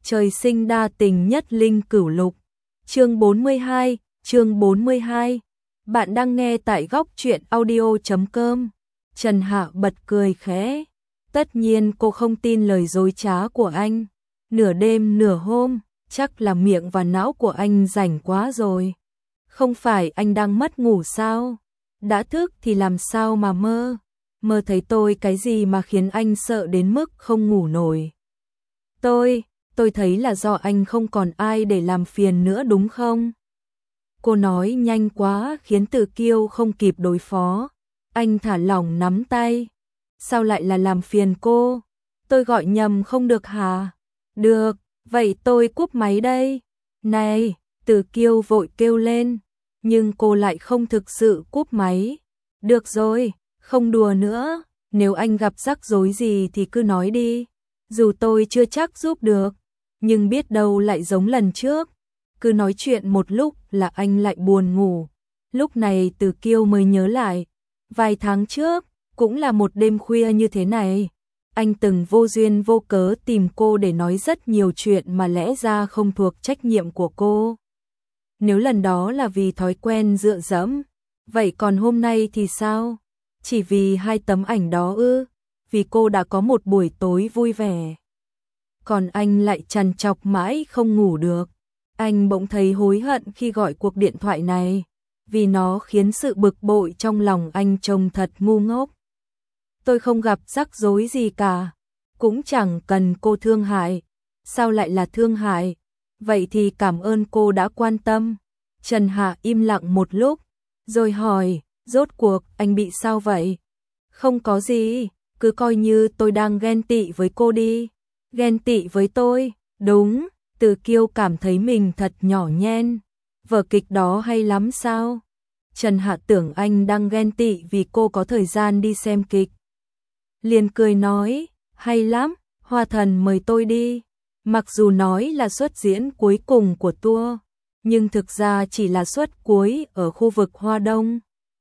Trời sinh đa tình nhất linh cửu lục. Chương 42, chương 42. Bạn đang nghe tại góc truyện audio.com. Trần Hạ bật cười khẽ. Tất nhiên cô không tin lời dối trá của anh. Nửa đêm nửa hôm, chắc là miệng và não của anh rảnh quá rồi. Không phải anh đang mất ngủ sao? Đã thức thì làm sao mà mơ? Mơ thấy tôi cái gì mà khiến anh sợ đến mức không ngủ nổi? Tôi thấy là do anh không còn ai để làm phiền nữa đúng không? Cô nói nhanh quá khiến Từ Kiêu không kịp đối phó. Anh thả lỏng nắm tay. Sao lại là làm phiền cô? Tôi gọi nhầm không được hả? Được, vậy tôi cúp máy đây. Này, Từ Kiêu vội kêu lên. Nhưng cô lại không thực sự cúp máy. Được rồi, không đùa nữa. Nếu anh gặp rắc rối gì thì cứ nói đi. Dù tôi chưa chắc giúp được, nhưng biết đâu lại giống lần trước. Cứ nói chuyện một lúc là anh lại buồn ngủ. Lúc này Từ Kiêu mới nhớ lại. Vài tháng trước, cũng là một đêm khuya như thế này. Anh từng vô duyên vô cớ tìm cô để nói rất nhiều chuyện mà lẽ ra không thuộc trách nhiệm của cô. Nếu lần đó là vì thói quen dựa dẫm, vậy còn hôm nay thì sao? Chỉ vì hai tấm ảnh đó ư? Vì cô đã có một buổi tối vui vẻ. Còn anh lại trằn trọc mãi không ngủ được. Anh bỗng thấy hối hận khi gọi cuộc điện thoại này, vì nó khiến sự bực bội trong lòng anh trông thật ngu ngốc. Tôi không gặp rắc rối gì cả, cũng chẳng cần cô thương hại. Sao lại là thương hại? Vậy thì cảm ơn cô đã quan tâm. Trần Hạ im lặng một lúc, rồi hỏi, rốt cuộc anh bị sao vậy? Không có gì, cứ coi như tôi đang ghen tị với cô đi. Ghen tị với tôi? Đúng. Từ Kiêu cảm thấy mình thật nhỏ nhen. Vở kịch đó hay lắm sao? Trần Hạ tưởng anh đang ghen tị vì cô có thời gian đi xem kịch. Liền cười nói, hay lắm, Hoa Thần mời tôi đi. Mặc dù nói là suất diễn cuối cùng của tour, nhưng thực ra chỉ là suất cuối ở khu vực Hoa Đông.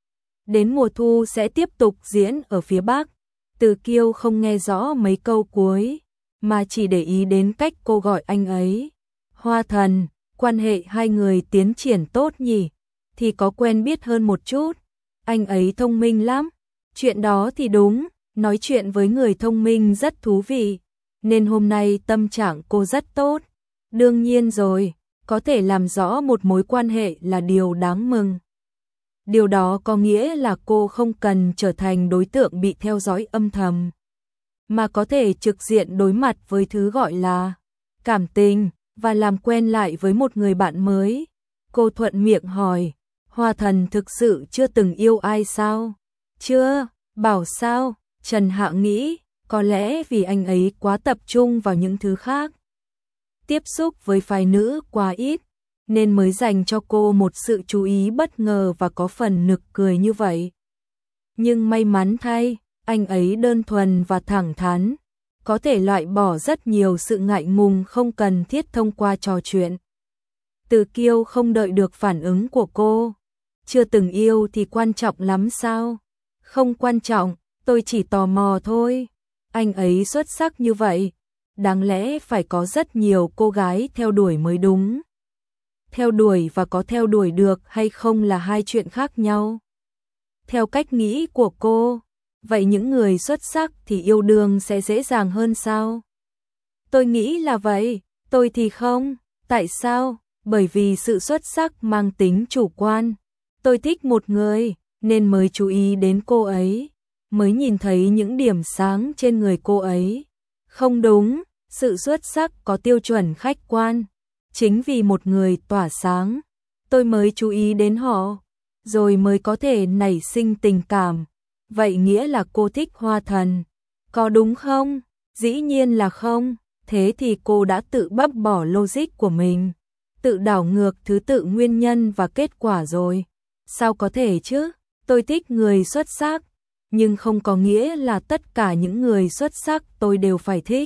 Đến mùa thu sẽ tiếp tục diễn ở phía Bắc. Từ Kiêu không nghe rõ mấy câu cuối, mà chỉ để ý đến cách cô gọi anh ấy. Hoa Thần, quan hệ hai người tiến triển tốt nhỉ? Thì có quen biết hơn một chút. Anh ấy thông minh lắm. Chuyện đó thì đúng, nói chuyện với người thông minh rất thú vị. Nên hôm nay tâm trạng cô rất tốt. Đương nhiên rồi, có thể làm rõ một mối quan hệ là điều đáng mừng. Điều đó có nghĩa là cô không cần trở thành đối tượng bị theo dõi âm thầm, mà có thể trực diện đối mặt với thứ gọi là cảm tình và làm quen lại với một người bạn mới. Cô thuận miệng hỏi, Hoa Thần thực sự chưa từng yêu ai sao? Chưa, bảo sao? Trần Hạ nghĩ, có lẽ vì anh ấy quá tập trung vào những thứ khác. Tiếp xúc với phái nữ quá ít, nên mới dành cho cô một sự chú ý bất ngờ và có phần nực cười như vậy. Nhưng may mắn thay, anh ấy đơn thuần và thẳng thắn, có thể loại bỏ rất nhiều sự ngại ngùng không cần thiết thông qua trò chuyện. Từ Kiêu không đợi được phản ứng của cô. Chưa từng yêu thì quan trọng lắm sao? Không quan trọng, tôi chỉ tò mò thôi. Anh ấy xuất sắc như vậy, đáng lẽ phải có rất nhiều cô gái theo đuổi mới đúng. Theo đuổi và có theo đuổi được hay không là hai chuyện khác nhau. Theo cách nghĩ của cô, vậy những người xuất sắc thì yêu đương sẽ dễ dàng hơn sao? Tôi nghĩ là vậy, tôi thì không. Tại sao? Bởi vì sự xuất sắc mang tính chủ quan. Tôi thích một người, nên mới chú ý đến cô ấy, mới nhìn thấy những điểm sáng trên người cô ấy. Không đúng, sự xuất sắc có tiêu chuẩn khách quan. Chính vì một người tỏa sáng, tôi mới chú ý đến họ, rồi mới có thể nảy sinh tình cảm. Vậy nghĩa là cô thích Hoa Thần, có đúng không? Dĩ nhiên là không. Thế thì cô đã tự bác bỏ logic của mình, tự đảo ngược thứ tự nguyên nhân và kết quả rồi. Sao có thể chứ? Tôi thích người xuất sắc, nhưng không có nghĩa là tất cả những người xuất sắc tôi đều phải thích.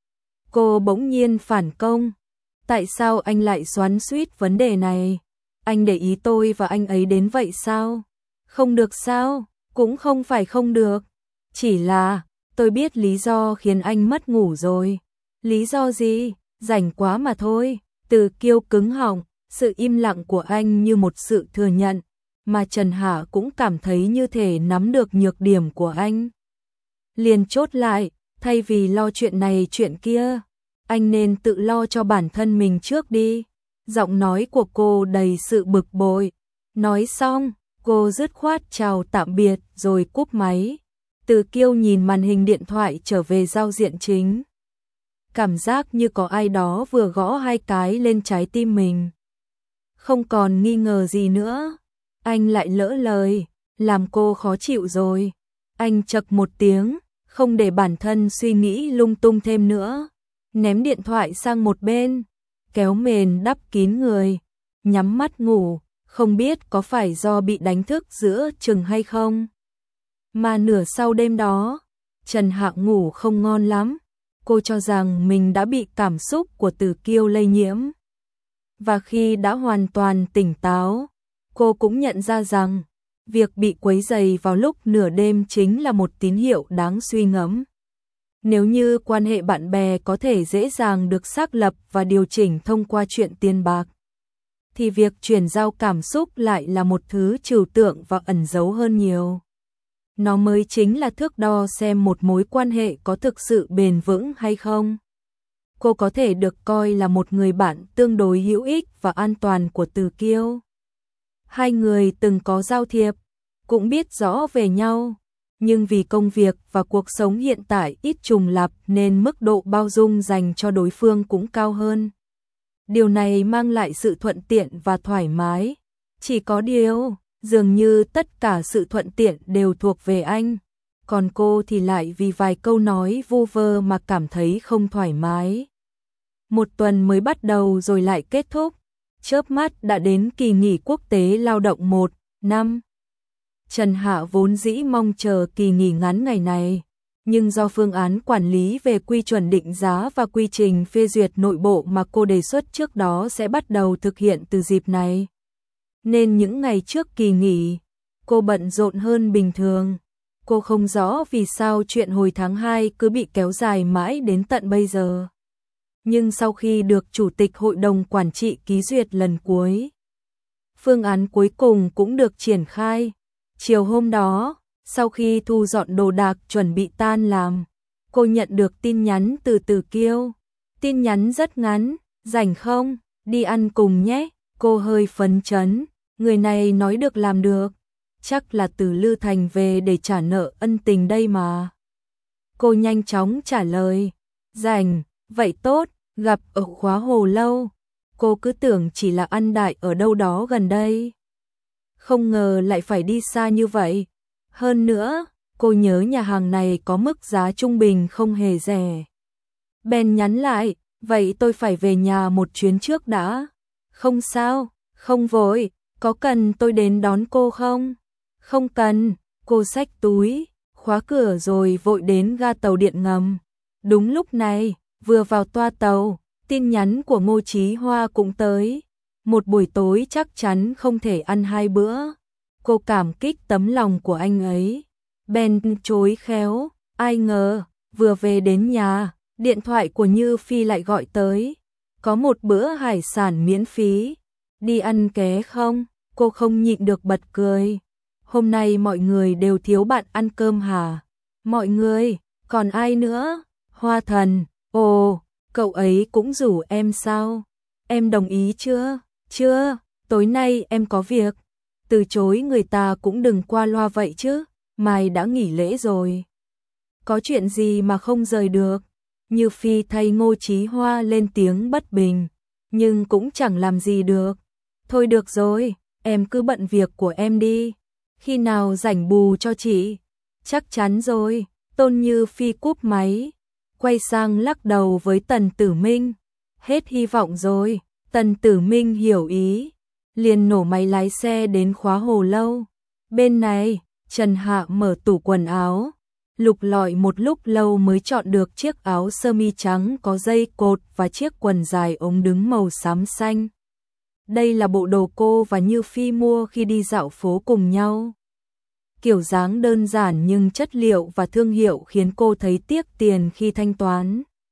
Cô bỗng nhiên phản công. Tại sao anh lại xoắn xuýt vấn đề này? Anh để ý tôi và anh ấy đến vậy sao? Không được sao? Cũng không phải không được. Chỉ là, tôi biết lý do khiến anh mất ngủ rồi. Lý do gì? rảnh quá mà thôi. Từ Kiêu cứng họng, sự im lặng của anh như một sự thừa nhận, mà Trần Hạ cũng cảm thấy như thể nắm được nhược điểm của anh. Liền chốt lại, thay vì lo chuyện này chuyện kia, anh nên tự lo cho bản thân mình trước đi. Giọng nói của cô đầy sự bực bội. Nói xong, cô dứt khoát chào tạm biệt rồi cúp máy. Từ Kiêu nhìn màn hình điện thoại trở về giao diện chính. Cảm giác như có ai đó vừa gõ 2 cái lên trái tim mình. Không còn nghi ngờ gì nữa. Anh lại lỡ lời, làm cô khó chịu rồi. Anh chậc một tiếng, không để bản thân suy nghĩ lung tung thêm nữa. Ném điện thoại sang một bên, kéo mền đắp kín người, nhắm mắt ngủ, không biết có phải do bị đánh thức giữa chừng hay không. Mà nửa sau đêm đó, Trần Hạ ngủ không ngon lắm, cô cho rằng mình đã bị cảm xúc của Từ Kiêu lây nhiễm. Và khi đã hoàn toàn tỉnh táo, cô cũng nhận ra rằng, việc bị quấy rầy vào lúc nửa đêm chính là một tín hiệu đáng suy ngẫm. Nếu như quan hệ bạn bè có thể dễ dàng được xác lập và điều chỉnh thông qua chuyện tiền bạc, thì việc chuyển giao cảm xúc lại là một thứ trừu tượng và ẩn giấu hơn nhiều. Nó mới chính là thước đo xem một mối quan hệ có thực sự bền vững hay không. Cô có thể được coi là một người bạn tương đối hữu ích và an toàn của Từ Kiêu. Hai người từng có giao thiệp, cũng biết rõ về nhau, nhưng vì công việc và cuộc sống hiện tại ít trùng lặp nên mức độ bao dung dành cho đối phương cũng cao hơn. Điều này mang lại sự thuận tiện và thoải mái. Chỉ có điều, dường như tất cả sự thuận tiện đều thuộc về anh, còn cô thì lại vì vài câu nói vu vơ mà cảm thấy không thoải mái. Một tuần mới bắt đầu rồi lại kết thúc, chớp mắt đã đến kỳ nghỉ quốc tế lao động 1 năm. Trần Hạ vốn dĩ mong chờ kỳ nghỉ ngắn ngày này, nhưng do phương án quản lý về quy chuẩn định giá và quy trình phê duyệt nội bộ mà cô đề xuất trước đó sẽ bắt đầu thực hiện từ dịp này, nên những ngày trước kỳ nghỉ, cô bận rộn hơn bình thường. Cô không rõ vì sao chuyện hồi tháng 2 cứ bị kéo dài mãi đến tận bây giờ. Nhưng sau khi được Chủ tịch Hội đồng Quản trị ký duyệt lần cuối, phương án cuối cùng cũng được triển khai. Chiều hôm đó, sau khi thu dọn đồ đạc chuẩn bị tan làm, cô nhận được tin nhắn từ Từ Kiêu. Tin nhắn rất ngắn, rảnh không, đi ăn cùng nhé. Cô hơi phấn chấn, người này nói được làm được, chắc là từ Lư Thành về để trả nợ ân tình đây mà. Cô nhanh chóng trả lời, rảnh, vậy tốt, gặp ở Khóa Hồ Lâu. Cô cứ tưởng chỉ là ăn đại ở đâu đó gần đây, không ngờ lại phải đi xa như vậy. Hơn nữa, cô nhớ nhà hàng này có mức giá trung bình không hề rẻ. Bèn nhắn lại, vậy tôi phải về nhà một chuyến trước đã. Không sao, không vội, có cần tôi đến đón cô không? Không cần, cô xách túi, khóa cửa rồi vội đến ga tàu điện ngầm. Đúng lúc này, vừa vào toa tàu, tin nhắn của Ngô Chí Hoa cũng tới. Một buổi tối chắc chắn không thể ăn 2 bữa. Cô cảm kích tấm lòng của anh ấy. Bèn chối khéo, ai ngờ, vừa về đến nhà, điện thoại của Như Phi lại gọi tới. Có một bữa hải sản miễn phí. Đi ăn ké không? Cô không nhịn được bật cười. Hôm nay mọi người đều thiếu bạn ăn cơm hả? Mọi người, còn ai nữa? Hoa Thần, ồ, cậu ấy cũng rủ em sao? Em đồng ý chưa? Chưa, tối nay em có việc. Từ chối người ta cũng đừng qua loa vậy chứ, mai đã nghỉ lễ rồi. Có chuyện gì mà không rời được? Như Phi thay Ngô Chí Hoa lên tiếng bất bình, nhưng cũng chẳng làm gì được. Thôi được rồi, em cứ bận việc của em đi. Khi nào rảnh bù cho chị? Chắc chắn rồi. Tôn Như Phi cúp máy, quay sang lắc đầu với Tần Tử Minh. Hết hy vọng rồi. Tần Tử Minh hiểu ý, liền nổ máy lái xe đến Khóa Hồ Lâu. Bên này, Trần Hạ mở tủ quần áo, lục lọi một lúc lâu mới chọn được chiếc áo sơ mi trắng có dây cột và chiếc quần dài ống đứng màu xám xanh. Đây là bộ đồ cô và Như Phi mua khi đi dạo phố cùng nhau. Kiểu dáng đơn giản nhưng chất liệu và thương hiệu khiến cô thấy tiếc tiền khi thanh toán.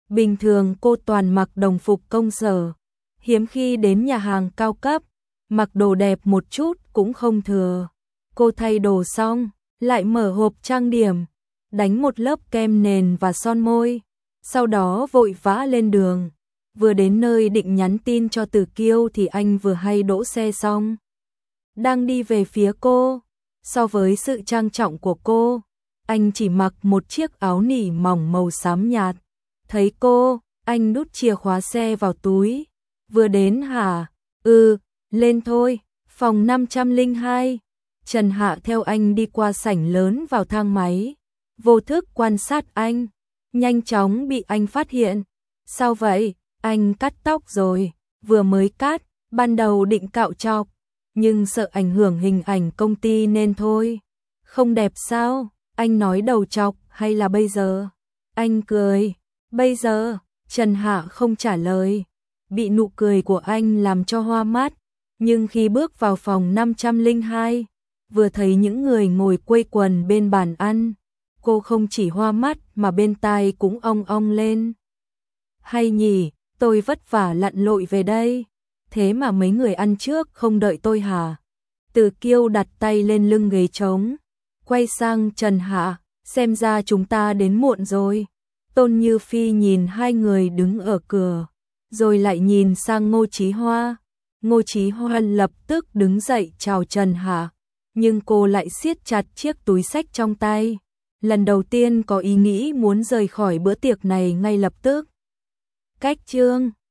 Bình thường cô toàn mặc đồng phục công sở, hiếm khi đến nhà hàng cao cấp, mặc đồ đẹp một chút cũng không thừa. Cô thay đồ xong, lại mở hộp trang điểm, đánh một lớp kem nền và son môi, sau đó vội vã lên đường. Vừa đến nơi định nhắn tin cho Tử Kiêu thì anh vừa hay đỗ xe xong, đang đi về phía cô. So với sự trang trọng của cô, anh chỉ mặc một chiếc áo nỉ mỏng màu xám nhạt. Thấy cô, anh đút chìa khóa xe vào túi. Vừa đến hả? Lên thôi. Phòng 502. Trần Hạ theo anh đi qua sảnh lớn vào thang máy, vô thức quan sát anh, nhanh chóng bị anh phát hiện. Sao vậy? Anh cắt tóc rồi. Vừa mới cắt, ban đầu định cạo chọc, nhưng sợ ảnh hưởng hình ảnh công ty nên thôi. Không đẹp sao? Anh nói đầu chọc hay là bây giờ? Anh cười. Bây giờ, Trần Hạ không trả lời, bị nụ cười của anh làm cho hoa mắt. Nhưng khi bước vào phòng 502, vừa thấy những người ngồi quây quần bên bàn ăn, cô không chỉ hoa mắt mà bên tai cũng ong ong lên. Hay nhỉ, tôi vất vả lặn lội về đây, thế mà mấy người ăn trước không đợi tôi hả? Từ Kiêu đặt tay lên lưng ghế trống, quay sang Trần Hạ, xem ra chúng ta đến muộn rồi. Tôn Như Phi nhìn hai người đứng ở cửa, rồi lại nhìn sang Ngô Chí Hoa. Ngô Chí Hoa lập tức đứng dậy chào Trần Hạ, nhưng cô lại siết chặt chiếc túi xách trong tay. Lần đầu tiên có ý nghĩ muốn rời khỏi bữa tiệc này ngay lập tức. Cách chương